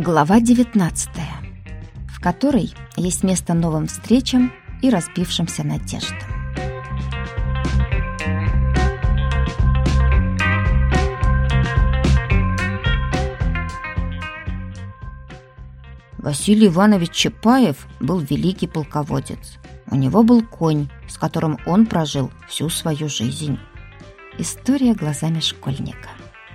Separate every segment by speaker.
Speaker 1: Глава 19, в которой есть место новым встречам и разбившимся надеждам. Василий Иванович Чапаев был великий полководец. У него был конь, с которым он прожил всю свою жизнь. История глазами школьника.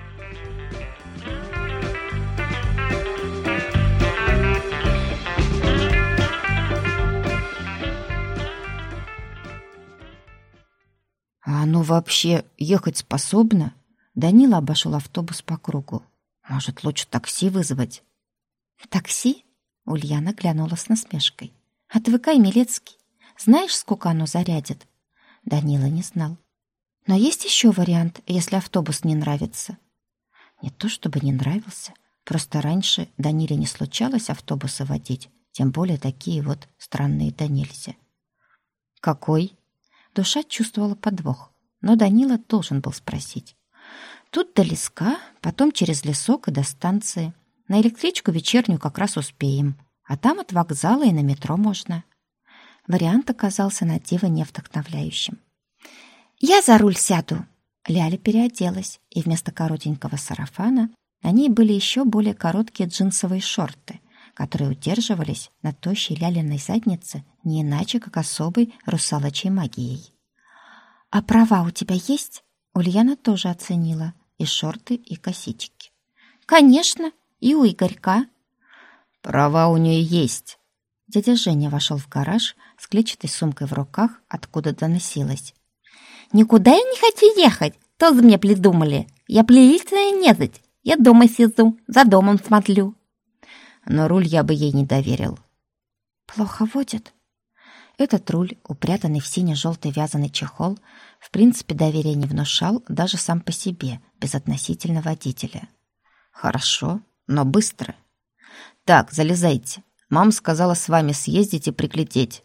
Speaker 1: А оно вообще ехать способно? Данила обошел автобус по кругу. Может, лучше такси вызвать? Такси? Ульяна глянула с насмешкой. Отвыкай, Милецкий. Знаешь, сколько оно зарядит? Данила не знал. Но есть еще вариант, если автобус не нравится. Не то чтобы не нравился, просто раньше Даниле не случалось автобусы водить, тем более такие вот странные да нельзя. Какой? Душа чувствовала подвох, но Данила должен был спросить. Тут до Леска, потом через лесок и до станции. На электричку вечернюю как раз успеем, а там от вокзала и на метро можно. Вариант оказался на диво невдохновляющим. «Я за руль сяду!» Ляля переоделась, и вместо коротенького сарафана на ней были еще более короткие джинсовые шорты, которые удерживались на тощей Лялиной заднице не иначе, как особой русалочей магией. «А права у тебя есть?» Ульяна тоже оценила и шорты, и косички. «Конечно, и у Игорька». «Права у нее есть». Дядя Женя вошел в гараж с клетчатой сумкой в руках, откуда доносилось. «Никуда я не хочу ехать, то за мне придумали. Я приличная незать, я дома сижу, за домом смотрю». Но руль я бы ей не доверил. «Плохо водит?» Этот руль, упрятанный в сине-желтый вязаный чехол, в принципе доверия не внушал даже сам по себе, безотносительно водителя. «Хорошо, но быстро. Так, залезайте. Мама сказала с вами съездить и приглядеть».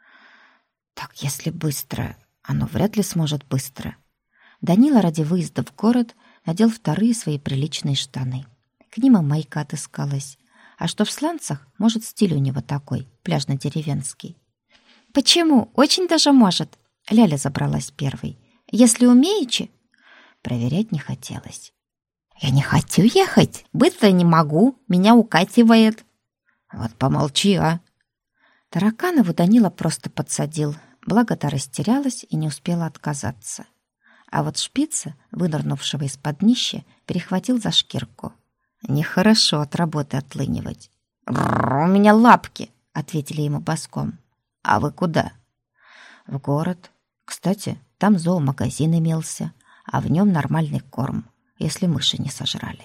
Speaker 1: «Так, если быстро, оно вряд ли сможет быстро». Данила ради выезда в город надел вторые свои приличные штаны. К ним и майка отыскалась. А что в сланцах, может, стиль у него такой, пляжно-деревенский. «Почему? Очень даже может». Ляля забралась первой. «Если умеете?» Проверять не хотелось. «Я не хочу ехать. Быстро не могу. Меня укативает». «Вот помолчи, а». Тараканову Данила просто подсадил, благо та растерялась и не успела отказаться. А вот шпица, вынырнувшего из-под днища, перехватил за шкирку. Нехорошо от работы отлынивать. «У меня лапки», — ответили ему боском. «А вы куда?» «В город. Кстати, там зоомагазин имелся, а в нем нормальный корм, если мыши не сожрали».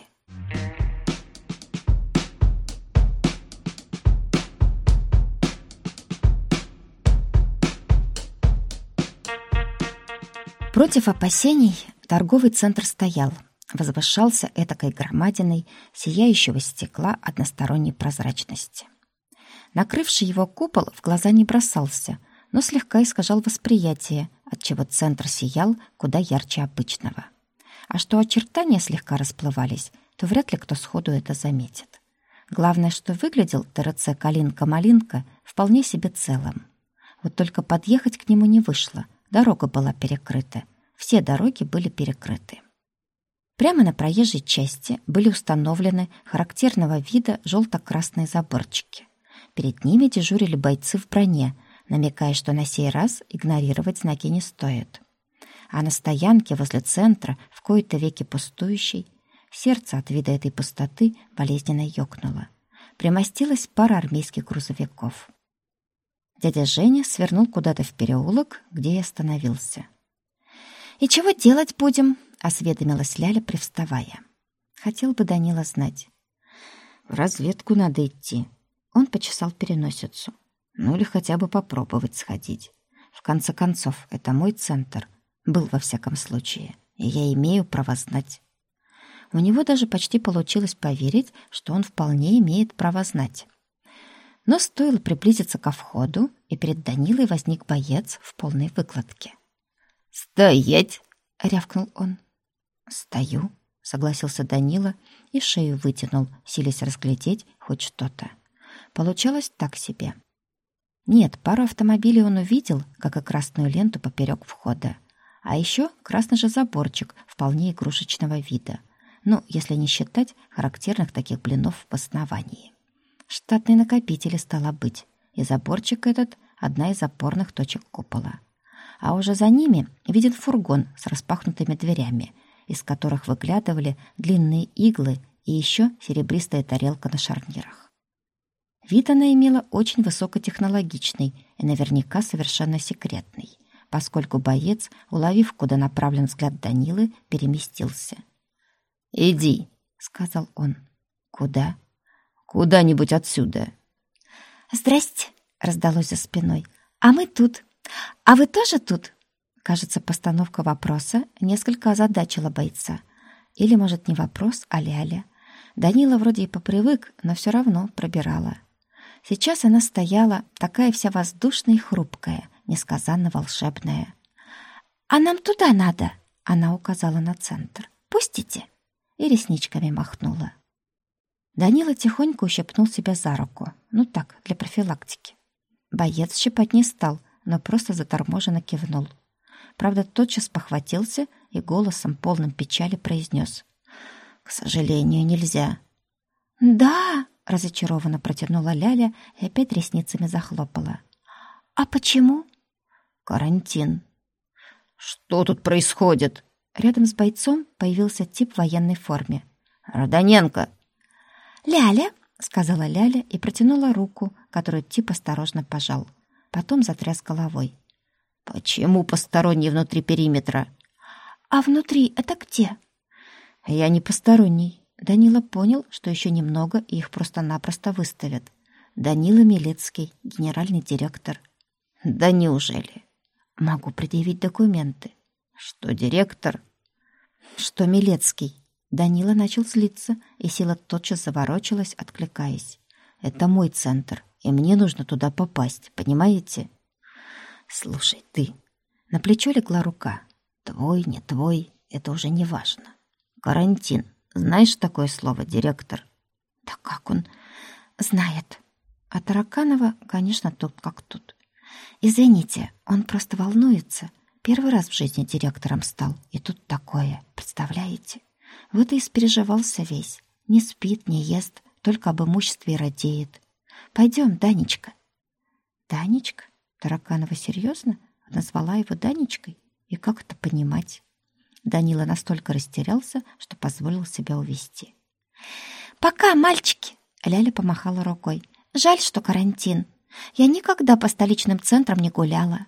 Speaker 1: Против опасений торговый центр стоял, возвышался этакой громадиной сияющего стекла односторонней прозрачности. Накрывший его купол в глаза не бросался, но слегка искажал восприятие, отчего центр сиял куда ярче обычного. А что очертания слегка расплывались, то вряд ли кто сходу это заметит. Главное, что выглядел ТРЦ «Калинка-малинка» вполне себе целым. Вот только подъехать к нему не вышло, дорога была перекрыта, все дороги были перекрыты. Прямо на проезжей части были установлены характерного вида желто-красные заборчики. Перед ними дежурили бойцы в броне, намекая, что на сей раз игнорировать знаки не стоит. А на стоянке возле центра, в кои-то веки пустующей, сердце от вида этой пустоты болезненно ёкнуло. Примостилась пара армейских грузовиков. Дядя Женя свернул куда-то в переулок, где и остановился. «И чего делать будем?» — осведомилась Ляля, привставая. Хотел бы Данила знать. «В разведку надо идти». Он почесал переносицу. «Ну или хотя бы попробовать сходить. В конце концов, это мой центр. Был во всяком случае. И я имею право знать». У него даже почти получилось поверить, что он вполне имеет право знать. Но стоило приблизиться ко входу, и перед Данилой возник боец в полной выкладке. «Стоять!» — рявкнул он. «Стою», — согласился Данила и шею вытянул, силясь разглядеть хоть что-то. Получалось так себе. Нет, пару автомобилей он увидел, как и красную ленту поперек входа. А еще красный же заборчик вполне игрушечного вида. Ну, если не считать характерных таких блинов в основании. Штатные накопители стало быть, и заборчик этот — одна из опорных точек купола. А уже за ними виден фургон с распахнутыми дверями, из которых выглядывали длинные иглы и еще серебристая тарелка на шарнирах. Вид она имела очень высокотехнологичный и наверняка совершенно секретный, поскольку боец, уловив, куда направлен взгляд Данилы, переместился. «Иди», — сказал он. «Куда?» «Куда-нибудь отсюда».
Speaker 2: «Здрасте», — раздалось за спиной. «А мы тут. А вы тоже тут?»
Speaker 1: Кажется, постановка вопроса несколько озадачила бойца. Или, может, не вопрос, а ляля. Данила вроде и попривык, но все равно пробирала. Сейчас она стояла, такая вся воздушная и хрупкая, несказанно волшебная.
Speaker 2: «А нам туда надо»,
Speaker 1: — она указала на центр.
Speaker 2: «Пустите?»
Speaker 1: И ресничками махнула. Данила тихонько ущипнул себя за руку. Ну так, для профилактики. Боец щипать не стал, но просто заторможенно кивнул. Правда, тотчас похватился и голосом, полным печали, произнес: «К сожалению, нельзя».
Speaker 2: «Да»,
Speaker 1: — разочарованно протянула Ляля и опять ресницами захлопала.
Speaker 2: «А почему?»
Speaker 1: «Карантин».
Speaker 3: «Что тут происходит?»
Speaker 1: Рядом с бойцом появился тип в военной форме.
Speaker 3: «Родоненко!»
Speaker 2: «Ляля»,
Speaker 1: — сказала Ляля и протянула руку, которую тип осторожно пожал. Потом затряс головой.
Speaker 3: «Почему посторонний внутри периметра?»
Speaker 2: «А внутри это где?»
Speaker 1: «Я не посторонний». Данила понял, что еще немного, и их просто-напросто выставят. Данила Милецкий, генеральный директор.
Speaker 3: «Да неужели?»
Speaker 1: «Могу предъявить документы».
Speaker 3: «Что директор?»
Speaker 1: «Что Милецкий». Данила начал злиться, и сила тотчас заворочилась, откликаясь. «Это мой центр, и мне нужно туда попасть, понимаете?» «Слушай, ты...» На плечо легла рука. «Твой, не твой, это уже не важно. Карантин. Знаешь такое слово, директор?»
Speaker 2: «Да как он знает?»
Speaker 1: А Тараканова, конечно, тут как тут.
Speaker 2: «Извините, он просто волнуется.
Speaker 1: Первый раз в жизни директором стал, и тут такое, представляете? Вот и испереживался весь. Не спит, не ест, только об имуществе и радеет. Пойдем, Данечка». «Данечка?» Тараканова серьезно назвала его Данечкой? И как это понимать? Данила настолько растерялся, что позволил себя увести.
Speaker 2: «Пока, мальчики!»
Speaker 1: Ляля помахала рукой.
Speaker 2: «Жаль, что карантин. Я никогда по столичным центрам не гуляла».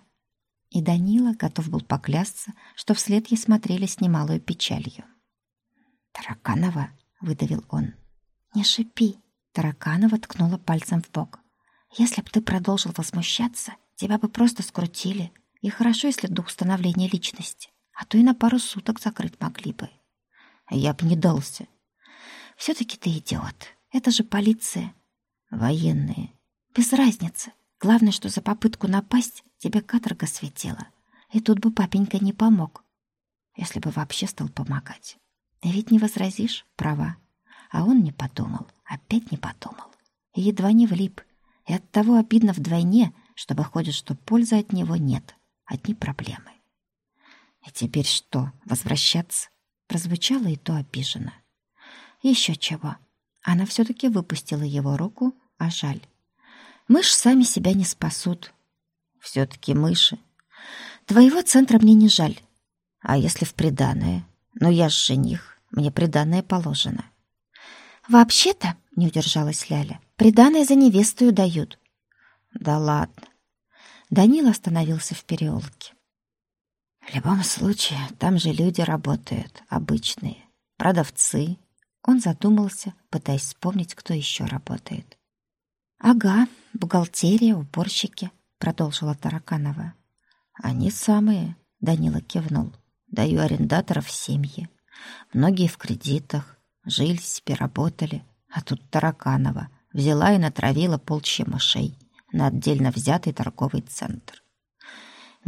Speaker 1: И Данила готов был поклясться, что вслед ей смотрели с немалой печалью. «Тараканова!» — выдавил он.
Speaker 2: «Не шипи!» —
Speaker 1: Тараканова ткнула пальцем в бок.
Speaker 2: «Если б ты продолжил возмущаться, тебя бы просто скрутили. И хорошо, если до установления личности. А то и на пару суток закрыть могли бы».
Speaker 1: «Я б не дался».
Speaker 2: «Все-таки ты идиот. Это же полиция».
Speaker 1: «Военные».
Speaker 2: «Без разницы. Главное, что за попытку напасть тебе каторга светила. И тут бы папенька не помог.
Speaker 1: Если бы вообще стал помогать. И ведь не возразишь, права. А он не подумал, опять не подумал. И едва не влип. И оттого обидно вдвойне, что выходит, что пользы от него нет. Одни проблемы. «И теперь что, возвращаться?» Прозвучало и то обиженно. Еще чего. Она все-таки выпустила его руку, а жаль. Мышь сами себя не спасут. Все-таки мыши. Твоего центра мне не жаль. А если в приданое? Но я ж жених, мне приданое положено.
Speaker 2: «Вообще-то, — не удержалась Ляля, — приданое за невесту дают».
Speaker 1: «Да ладно». Данила остановился в переулке. В любом случае, там же люди работают, обычные. Продавцы. Он задумался, пытаясь вспомнить, кто еще работает. «Ага, бухгалтерия, уборщики», — продолжила Тараканова. «Они самые», — Данила кивнул. «Даю арендаторов в семьи. Многие в кредитах. Жили себе, работали. А тут Тараканова взяла и натравила полчища мышей на отдельно взятый торговый центр».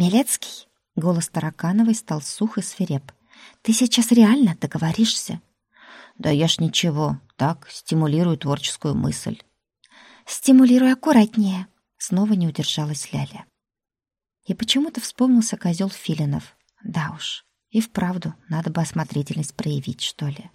Speaker 2: «Милецкий»,
Speaker 1: — голос Таракановой стал сух и свиреп.
Speaker 2: «ты сейчас реально договоришься?»
Speaker 3: Да я ж ничего, так, стимулирую творческую мысль.
Speaker 2: Стимулируй аккуратнее. Снова не удержалась Ляля. И почему-то вспомнился козел Филинов. Да уж, и вправду надо бы осмотрительность проявить, что ли.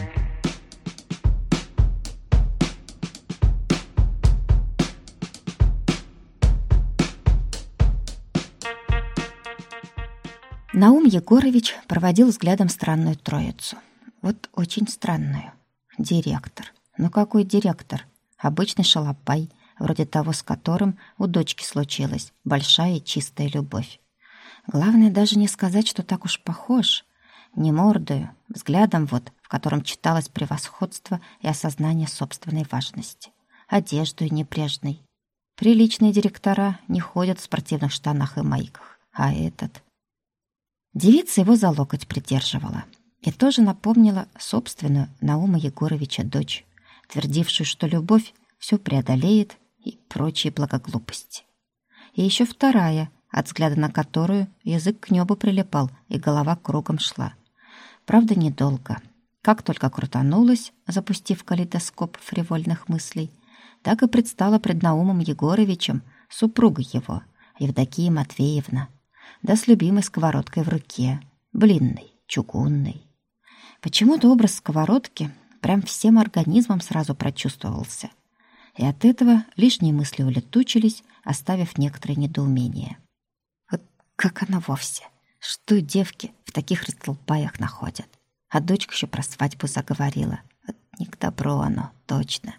Speaker 2: Наум Егорович проводил взглядом странную троицу. Вот очень странную. Директор. Ну какой директор? Обычный шалопай, вроде того, с которым у дочки случилась большая и чистая любовь. Главное даже не сказать, что так уж похож. Не мордою, взглядом вот, в котором читалось превосходство и осознание собственной важности. Одеждой небрежной. Приличные директора не ходят в спортивных штанах и майках. А этот... Девица его за локоть придерживала и тоже напомнила собственную Наума Егоровича дочь, твердившую, что любовь все преодолеет и прочие благоглупости. И еще вторая, от взгляда на которую язык к небу прилипал и голова кругом шла. Правда, недолго. Как только крутанулась, запустив калейдоскоп фривольных мыслей, так и предстала пред Наумом Егоровичем супруга его, Евдокия Матвеевна, да с любимой сковородкой в руке, блинной, чугунной. Почему-то образ сковородки прям всем организмом сразу прочувствовался. И от этого лишние мысли улетучились, оставив некоторое недоумение. Вот как оно вовсе? Что девки в таких растолпаях находят? А дочка еще про свадьбу заговорила. Вот не к добру оно, точно.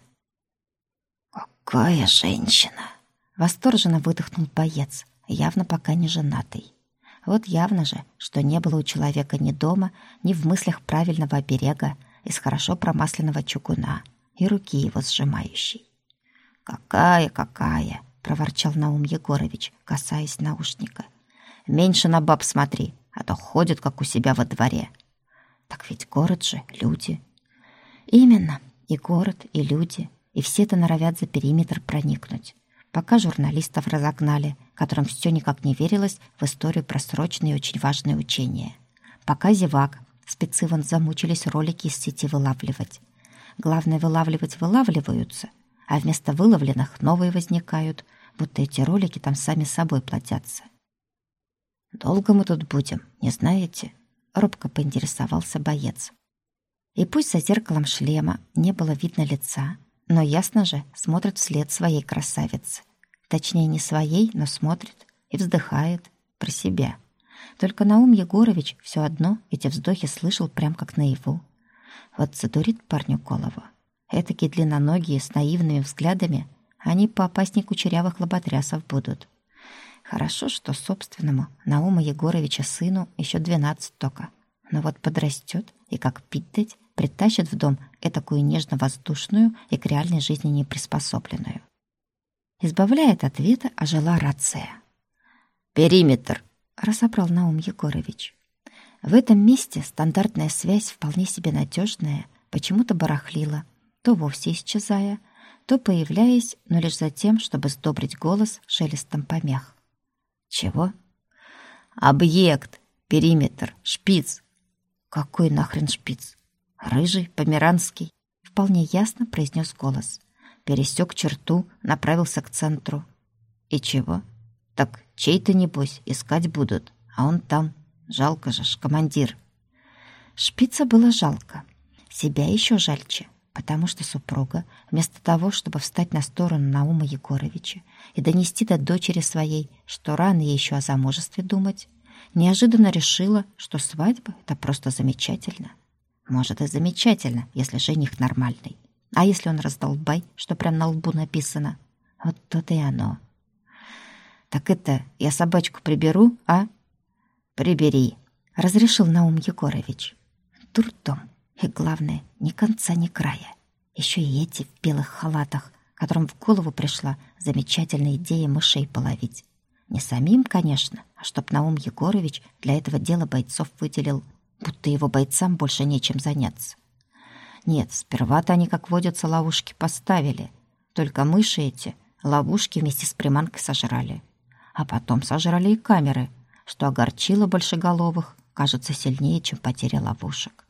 Speaker 3: «Какая женщина!»
Speaker 2: Восторженно выдохнул боец, явно пока не женатый. Вот явно же, что не было у человека ни дома, ни в мыслях правильного оберега из хорошо промасленного чугуна и руки его сжимающей.
Speaker 3: «Какая!»
Speaker 2: — проворчал Наум Егорович, касаясь наушника.
Speaker 3: «Меньше на баб смотри, а то ходят, как у себя во дворе».
Speaker 2: «Так ведь город же, люди». «Именно, и город, и люди, и все-то норовят за периметр проникнуть». Пока журналистов разогнали, которым все никак не верилось в историю про срочные и очень важные учения. Пока зевак, спецы вон замучились ролики из сети вылавливать. Главное, вылавливаются, а вместо выловленных новые возникают, будто эти ролики там сами собой плодятся. «Долго мы тут будем, не знаете?» — робко поинтересовался боец. И пусть за зеркалом шлема не было видно лица, но ясно же смотрит вслед своей красавицы. Точнее, не своей, но смотрит и вздыхает про себя. Только Наум Егорович все одно эти вздохи слышал прям как наяву. Вот задурит парню голову. Этакие длинноногие с наивными взглядами, они поопасней кучерявых лоботрясов будут. Хорошо, что собственному Наума Егоровича сыну еще 12 только. Но вот подрастет и как пить дать, притащит в дом этакую нежно-воздушную и к реальной жизни не приспособленную. Избавляя от ответа, ожила рация.
Speaker 3: «Периметр!»
Speaker 2: — разобрал Наум Егорович. В этом месте стандартная связь, вполне себе надежная, почему-то барахлила, то вовсе исчезая, то появляясь, но лишь за тем, чтобы сдобрить голос шелестом помех.
Speaker 3: «Чего?» «Объект! Периметр! Шпиц!»
Speaker 2: «Какой нахрен шпиц? Рыжий, померанский?» — вполне ясно произнес голос. Пересек черту, направился к центру.
Speaker 3: «И чего? Так чей-то, небось, искать будут, а он там. Жалко же ж, командир».
Speaker 2: Шпица было жалко. Себя еще жальче, потому что супруга, вместо того, чтобы встать на сторону Наума Егоровича и донести до дочери своей, что рано ей еще о замужестве думать, неожиданно решила, что свадьба — это просто замечательно. Может, и замечательно, если жених нормальный. А если он раздолбай, что прям на лбу написано? Вот то-то и оно.
Speaker 3: «Так это, я собачку приберу, а?» «Прибери»,
Speaker 2: — разрешил Наум Егорович. Дурдом. И главное, ни конца, ни края. Еще и эти в белых халатах, которым в голову пришла замечательная идея мышей половить. Не самим, конечно, а чтоб Наум Егорович для этого дела бойцов выделил, будто его бойцам больше нечем заняться. Нет, сперва-то они, как водятся, ловушки поставили. Только мыши эти ловушки вместе с приманкой сожрали. А потом сожрали и камеры, что огорчило большеголовых, кажется, сильнее, чем потеря ловушек.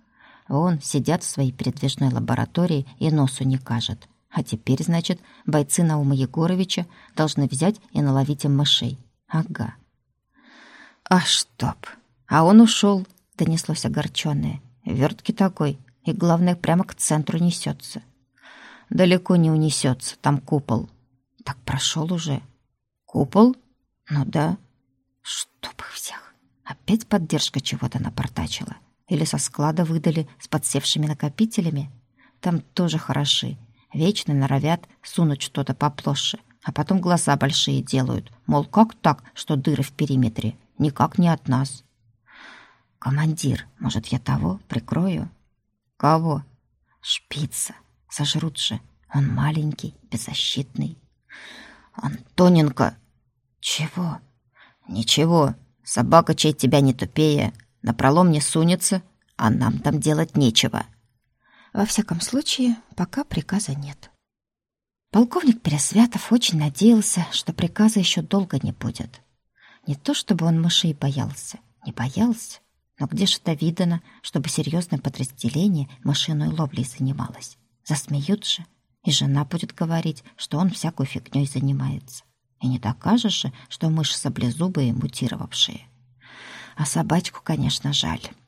Speaker 2: Он сидят в своей передвижной лаборатории и носу не кажет. А теперь, значит, бойцы Наума Егоровича должны взять и наловить им мышей. Ага. А чтоб! А он ушел, донеслось огорченное. Верткий такой, и, главное, прямо к центру несется. Далеко не унесется, там купол. Так прошел уже. Купол? Ну да. Чтоб их всех. Опять поддержка чего-то напортачила. Или со склада выдали с подсевшими накопителями. Там тоже хороши. Вечно норовят сунуть что-то поплоше, а потом глаза большие делают. Мол, как так, что дыры в периметре? Никак не от нас. Командир, может, я того прикрою? Кого? Шпица. Сожрут же. Он маленький, беззащитный. Антоненко. Чего? Ничего. Собака, чей тебя не тупее, напролом не сунется, а нам там делать нечего. Во всяком случае, пока приказа нет. Полковник Пересвятов очень надеялся, что приказа еще долго не будет. Не то чтобы он мышей боялся, не боялся, но где же это видано, чтобы серьезное подразделение мышиной ловлей занималось? Засмеют же, и жена будет говорить, что он всякой фигней занимается. И не докажешь же, что мыши саблезубые мутировавшие. А собачку, конечно, жаль.